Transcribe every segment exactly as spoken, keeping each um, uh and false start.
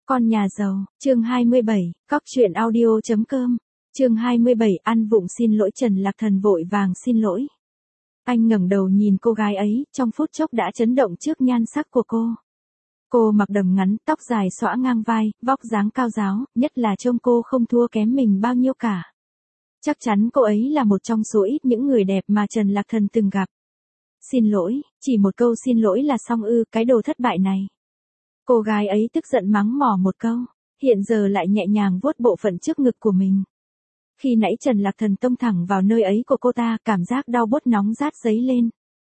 Con nhà giàu, chương hai mươi bảy, cóc truyện audio chấm com, chương hai mươi bảy, ăn vụng xin lỗi. Trần Lạc Thần vội vàng xin lỗi. Anh ngẩng đầu nhìn cô gái ấy, trong phút chốc đã chấn động trước nhan sắc của cô. Cô mặc đầm ngắn, tóc dài xõa ngang vai, vóc dáng cao ráo, nhất là trông cô không thua kém mình bao nhiêu cả. Chắc chắn cô ấy là một trong số ít những người đẹp mà Trần Lạc Thần từng gặp. Xin lỗi, chỉ một câu xin lỗi là xong ư, cái đồ thất bại này. Cô gái ấy tức giận mắng mỏ một câu, hiện giờ lại nhẹ nhàng vuốt bộ phận trước ngực của mình. Khi nãy Trần Lạc Thần tông thẳng vào nơi ấy của cô ta, cảm giác đau bốt nóng rát dấy lên.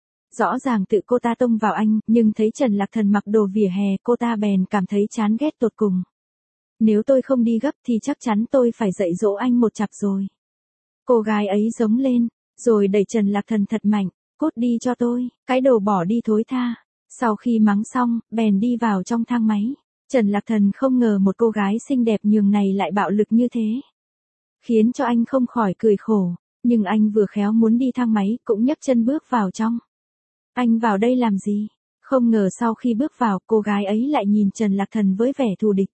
Rõ ràng tự cô ta tông vào anh, nhưng thấy Trần Lạc Thần mặc đồ vỉa hè, cô ta bèn cảm thấy chán ghét tột cùng. Nếu tôi không đi gấp thì chắc chắn tôi phải dạy dỗ anh một chặp rồi. Cô gái ấy giống lên, rồi đẩy Trần Lạc Thần thật mạnh, cút đi cho tôi, cái đồ bỏ đi thối tha. Sau khi mắng xong, bèn đi vào trong thang máy. Trần Lạc Thần không ngờ một cô gái xinh đẹp nhường này lại bạo lực như thế. Khiến cho anh không khỏi cười khổ, nhưng anh vừa khéo muốn đi thang máy, cũng nhấc chân bước vào trong. Anh vào đây làm gì? Không ngờ sau khi bước vào, cô gái ấy lại nhìn Trần Lạc Thần với vẻ thù địch.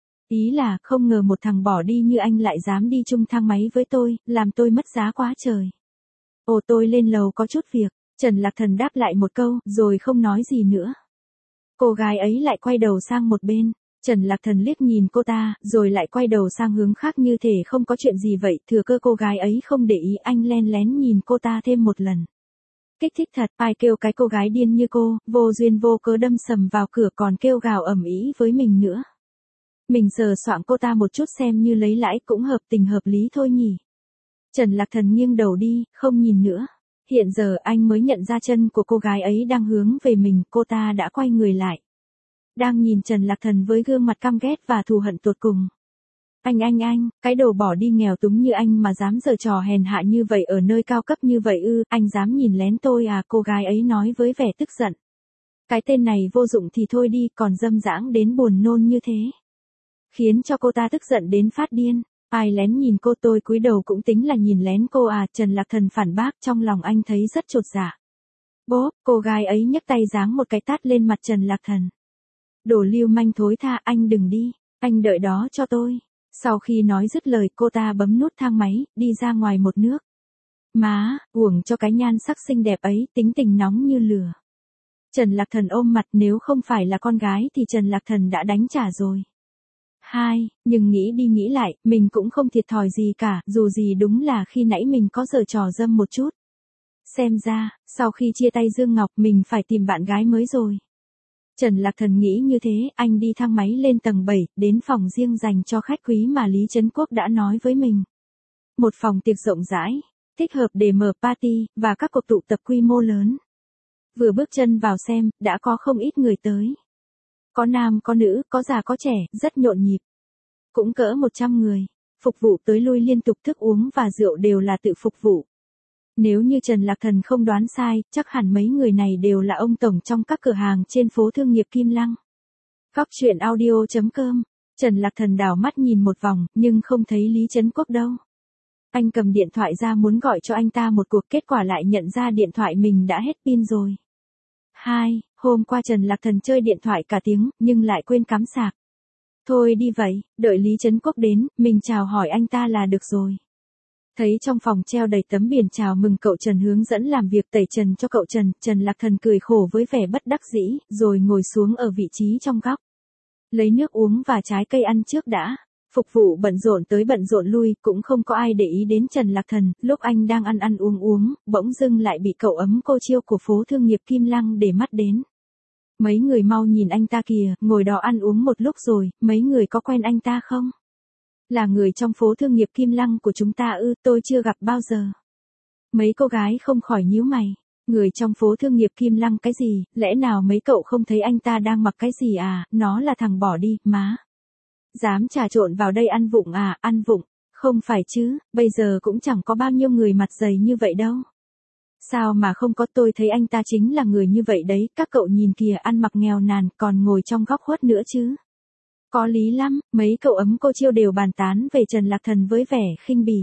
Ý là, không ngờ một thằng bỏ đi như anh lại dám đi chung thang máy với tôi, làm tôi mất giá quá trời. Ồ, tôi lên lầu có chút việc. Trần Lạc Thần đáp lại một câu, rồi không nói gì nữa. Cô gái ấy lại quay đầu sang một bên. Trần Lạc Thần liếc nhìn cô ta, rồi lại quay đầu sang hướng khác như thể không có chuyện gì vậy. Thừa cơ cô gái ấy không để ý, anh len lén nhìn cô ta thêm một lần. Kích thích thật, ai kêu cái cô gái điên như cô, vô duyên vô cớ đâm sầm vào cửa còn kêu gào ầm ĩ với mình nữa. Mình sờ soạng cô ta một chút xem như lấy lãi cũng hợp tình hợp lý thôi nhỉ. Trần Lạc Thần nghiêng đầu đi, không nhìn nữa. Hiện giờ anh mới nhận ra chân của cô gái ấy đang hướng về mình, cô ta đã quay người lại. Đang nhìn Trần Lạc Thần với gương mặt căm ghét và thù hận tột cùng. Anh anh anh, cái đồ bỏ đi nghèo túng như anh mà dám giở trò hèn hạ như vậy ở nơi cao cấp như vậy ư, anh dám nhìn lén tôi à, cô gái ấy nói với vẻ tức giận. Cái tên này vô dụng thì thôi đi, còn dâm dãng đến buồn nôn như thế. Khiến cho cô ta tức giận đến phát điên. Ai lén nhìn cô, tôi cúi đầu cũng tính là nhìn lén cô à, Trần Lạc Thần phản bác, trong lòng anh thấy rất chột dạ. Bố, cô gái ấy nhấc tay giáng một cái tát lên mặt Trần Lạc Thần. Đồ lưu manh thối tha, anh đừng đi, anh đợi đó cho tôi. Sau khi nói dứt lời, cô ta bấm nút thang máy, đi ra ngoài một nước. Má, uổng cho cái nhan sắc xinh đẹp ấy, tính tình nóng như lửa. Trần Lạc Thần ôm mặt, nếu không phải là con gái thì Trần Lạc Thần đã đánh trả rồi. Hai, nhưng nghĩ đi nghĩ lại, mình cũng không thiệt thòi gì cả, dù gì đúng là khi nãy mình có giở trò dâm một chút. Xem ra, sau khi chia tay Dương Ngọc mình phải tìm bạn gái mới rồi. Trần Lạc Thần nghĩ như thế, anh đi thang máy lên tầng bảy, đến phòng riêng dành cho khách quý mà Lý Trấn Quốc đã nói với mình. Một phòng tiệc rộng rãi, thích hợp để mở party, và các cuộc tụ tập quy mô lớn. Vừa bước chân vào xem, đã có không ít người tới. Có nam có nữ, có già có trẻ, rất nhộn nhịp. Cũng cỡ một trăm người. Phục vụ tới lui liên tục, thức uống và rượu đều là tự phục vụ. Nếu như Trần Lạc Thần không đoán sai, chắc hẳn mấy người này đều là ông tổng trong các cửa hàng trên phố thương nghiệp Kim Lăng. Cóc truyện audio chấm com. Trần Lạc Thần đảo mắt nhìn một vòng, nhưng không thấy Lý Trấn Quốc đâu. Anh cầm điện thoại ra muốn gọi cho anh ta một cuộc, kết quả lại nhận ra điện thoại mình đã hết pin rồi. Hai, hôm qua Trần Lạc Thần chơi điện thoại cả tiếng, nhưng lại quên cắm sạc. Thôi đi vậy, đợi Lý Trấn Quốc đến, mình chào hỏi anh ta là được rồi. Thấy trong phòng treo đầy tấm biển chào mừng cậu Trần hướng dẫn làm việc tẩy trần cho cậu Trần, Trần Lạc Thần cười khổ với vẻ bất đắc dĩ, rồi ngồi xuống ở vị trí trong góc. Lấy nước uống và trái cây ăn trước đã. Phục vụ bận rộn tới bận rộn lui, cũng không có ai để ý đến Trần Lạc Thần, lúc anh đang ăn ăn uống uống, bỗng dưng lại bị cậu ấm cô Chiêu của phố thương nghiệp Kim Lăng để mắt đến. Mấy người mau nhìn anh ta kìa, ngồi đó ăn uống một lúc rồi, mấy người có quen anh ta không? Là người trong phố thương nghiệp Kim Lăng của chúng ta ư, tôi chưa gặp bao giờ. Mấy cô gái không khỏi nhíu mày. Người trong phố thương nghiệp Kim Lăng cái gì, lẽ nào mấy cậu không thấy anh ta đang mặc cái gì à, nó là thằng bỏ đi, má. Dám trà trộn vào đây ăn vụng à, ăn vụng, không phải chứ, bây giờ cũng chẳng có bao nhiêu người mặt dày như vậy đâu. Sao mà không có, tôi thấy anh ta chính là người như vậy đấy, các cậu nhìn kìa, ăn mặc nghèo nàn, còn ngồi trong góc khuất nữa chứ. Có lý lắm, mấy cậu ấm cô Chiêu đều bàn tán về Trần Lạc Thần với vẻ khinh bỉ.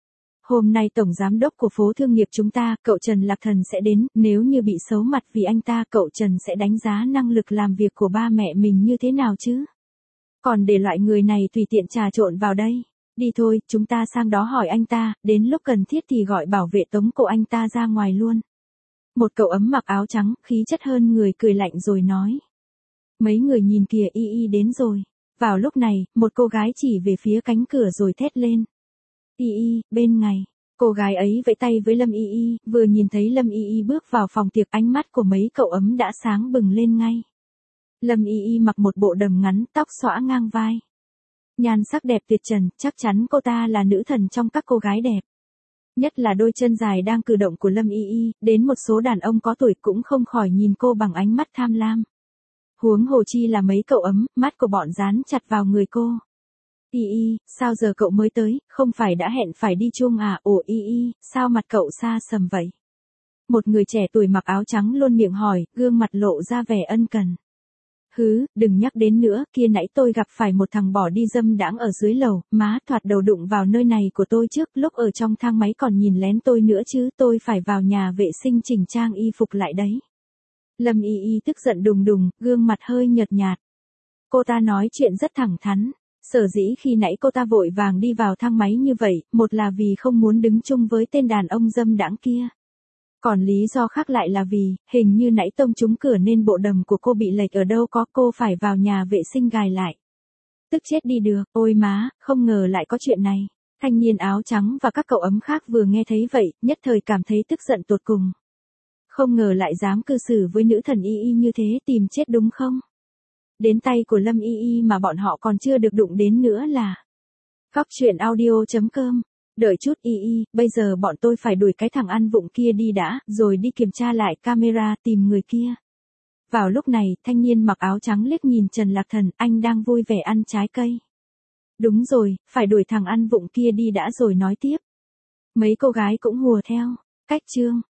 Hôm nay tổng giám đốc của phố thương nghiệp chúng ta, cậu Trần Lạc Thần sẽ đến, nếu như bị xấu mặt vì anh ta, cậu Trần sẽ đánh giá năng lực làm việc của ba mẹ mình như thế nào chứ? Còn để loại người này tùy tiện trà trộn vào đây. Đi thôi, chúng ta sang đó hỏi anh ta, đến lúc cần thiết thì gọi bảo vệ tống cổ anh ta ra ngoài luôn. Một cậu ấm mặc áo trắng, khí chất hơn người cười lạnh rồi nói. Mấy người nhìn kìa, Y Y đến rồi. Vào lúc này, một cô gái chỉ về phía cánh cửa rồi thét lên. Y Y, bên ngay. Cô gái ấy vẫy tay với Lâm Y Y, vừa nhìn thấy Lâm Y Y bước vào phòng tiệc, ánh mắt của mấy cậu ấm đã sáng bừng lên ngay. Lâm Y Y mặc một bộ đầm ngắn, tóc xõa ngang vai. Nhan sắc đẹp tuyệt trần, chắc chắn cô ta là nữ thần trong các cô gái đẹp. Nhất là đôi chân dài đang cử động của Lâm Y Y, đến một số đàn ông có tuổi cũng không khỏi nhìn cô bằng ánh mắt tham lam. Huống hồ chi là mấy cậu ấm, mắt của bọn dán chặt vào người cô. Y Y, sao giờ cậu mới tới, không phải đã hẹn phải đi chung à? Ồ Y Y, sao mặt cậu xa sầm vậy? Một người trẻ tuổi mặc áo trắng luôn miệng hỏi, gương mặt lộ ra vẻ ân cần. Hứ, đừng nhắc đến nữa, kia nãy tôi gặp phải một thằng bỏ đi dâm đãng ở dưới lầu, má thoạt đầu đụng vào nơi này của tôi trước, lúc ở trong thang máy còn nhìn lén tôi nữa chứ, tôi phải vào nhà vệ sinh chỉnh trang y phục lại đấy. Lâm Y Y tức giận đùng đùng, gương mặt hơi nhợt nhạt. Cô ta nói chuyện rất thẳng thắn, sở dĩ khi nãy cô ta vội vàng đi vào thang máy như vậy, một là vì không muốn đứng chung với tên đàn ông dâm đãng kia. Còn lý do khác lại là vì, hình như nãy tông trúng cửa nên bộ đầm của cô bị lệch ở đâu có, cô phải vào nhà vệ sinh gài lại. Tức chết đi được, ôi má, không ngờ lại có chuyện này. Thanh niên áo trắng và các cậu ấm khác vừa nghe thấy vậy, nhất thời cảm thấy tức giận tột cùng. Không ngờ lại dám cư xử với nữ thần Y Y như thế, tìm chết đúng không? Đến tay của Lâm Y Y mà bọn họ còn chưa được đụng đến nữa là. Góc truyện audio chấm com. Đợi chút Y Y, bây giờ bọn tôi phải đuổi cái thằng ăn vụng kia đi đã, rồi đi kiểm tra lại camera tìm người kia. Vào lúc này, thanh niên mặc áo trắng liếc nhìn Trần Lạc Thần, anh đang vui vẻ ăn trái cây. Đúng rồi, phải đuổi thằng ăn vụng kia đi đã rồi nói tiếp. Mấy cô gái cũng hùa theo. Cách chương.